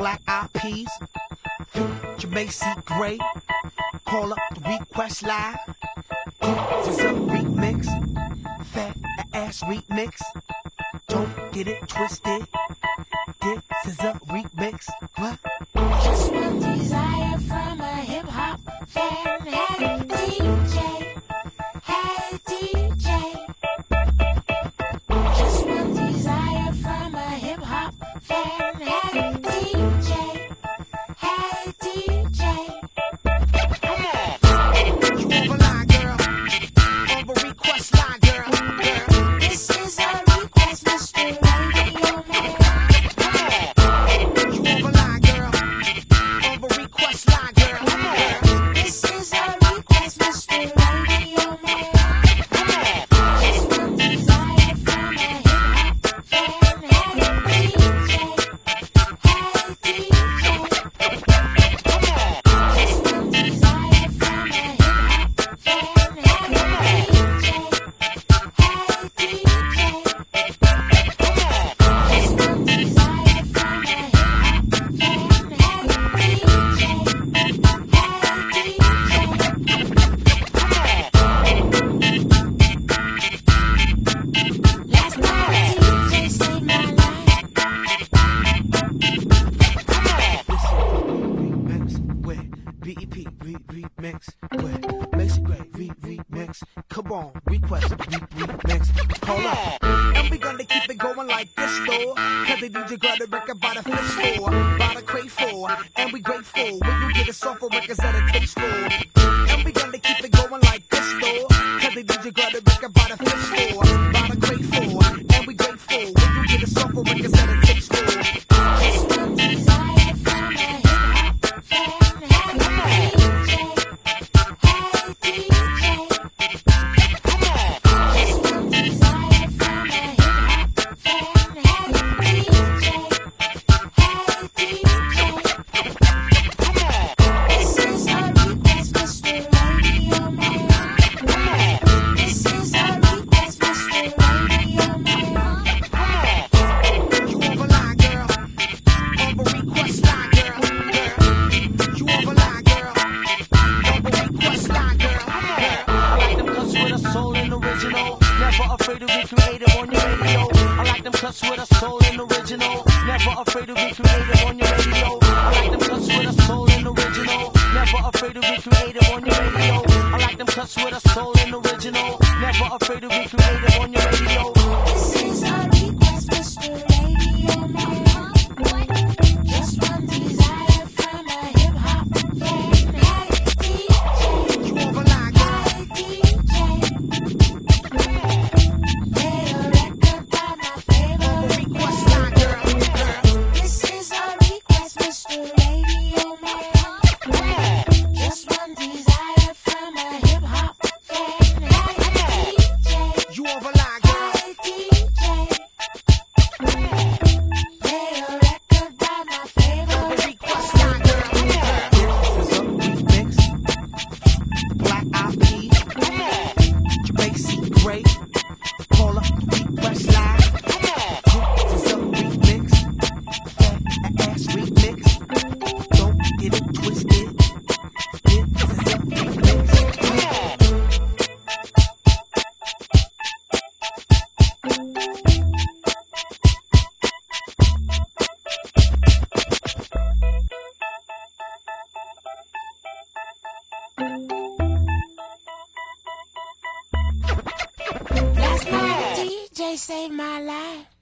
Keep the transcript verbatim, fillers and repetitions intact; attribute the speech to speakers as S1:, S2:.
S1: Black Eyed Peas, Future Macy Gray. Call up the request line. This is a remix, fat ass remix. Don't get it twisted. This is a remix. What?
S2: Just one desire from a hip hop fan. Hey D J, hey D J. Just one desire from a hip hop fan. Hey D J, hey D J.
S1: Come on. You on the line, girl. On the request line, girl. Girl.
S2: This is a request, Mister Radio Man.
S1: Come on. You on the line, girl. On the request line, girl. Girl.
S2: This is a request, Mister Radio Man.
S1: Come on.
S2: Just one desire from a hip hop fan. Hey D J, hey D J.
S1: Come on.
S2: Just one desire from a hip hop fan. Hey D J, hey D J.
S1: Come on.
S2: Just one desire from a hip hop fan. Hey D J, hey D J. Last night D J saved my life.
S1: Remix with B E P re remix with Macy Gray re remix. Come on, request re remix. Call up, and we gonna keep it going like this though. Cause they need you got a record by the fist for, by the crate for, and we grateful when you get a software records that it takes for. And we gonna keep it going like this though. Cause they need you got a record by the fist for, by the crate for, and we grateful when you get a software records that it takes for.
S2: Just one desire from a hip hop fan. Hey D J, hey D J.
S1: Come on.
S2: Just one desire from a hip hop fan. Hey D J, hey D J.
S1: Come on.
S2: This is a request, Mister Radio Man. This is a request, Mister Radio Man.
S1: Come on. You on the line, girl. On the request line, girl. Girl. You on the line, girl. On the request line, girl. Girl. I like them cuts with a soul and original. Never afraid to be creative on your radio. I like them cuts with a soul and original. Never afraid to be creative on your radio. I like them cuts with a soul and original. Never afraid to be creative on your radio. I like them cuts with a soul and original. Never afraid to be creative on your radio.
S2: This is a request, Mister Radio Man. Just one desire from a hip hop fan. Hey D J,
S1: You on the line, girl.
S2: hey D J. Play a record by my
S1: On the
S2: favorite
S1: request line, girl.
S2: band.
S1: Girl.
S2: This is a request, Mister Radio Man.
S1: Come on.
S2: Just one desire from a hip hop fan. Hey D J,
S1: You on the line, girl.
S2: hey D J. Play a record by my
S1: On the
S2: favorite
S1: request line, girl. Girl. This is a remix. Black Eyed Peas. Come on. Jamaica Gray. Call up the request line. Come on. This is a remix. Fat ass remix. Don't get it twisted. This is a remix. Come on.
S2: Last night D J saved my life.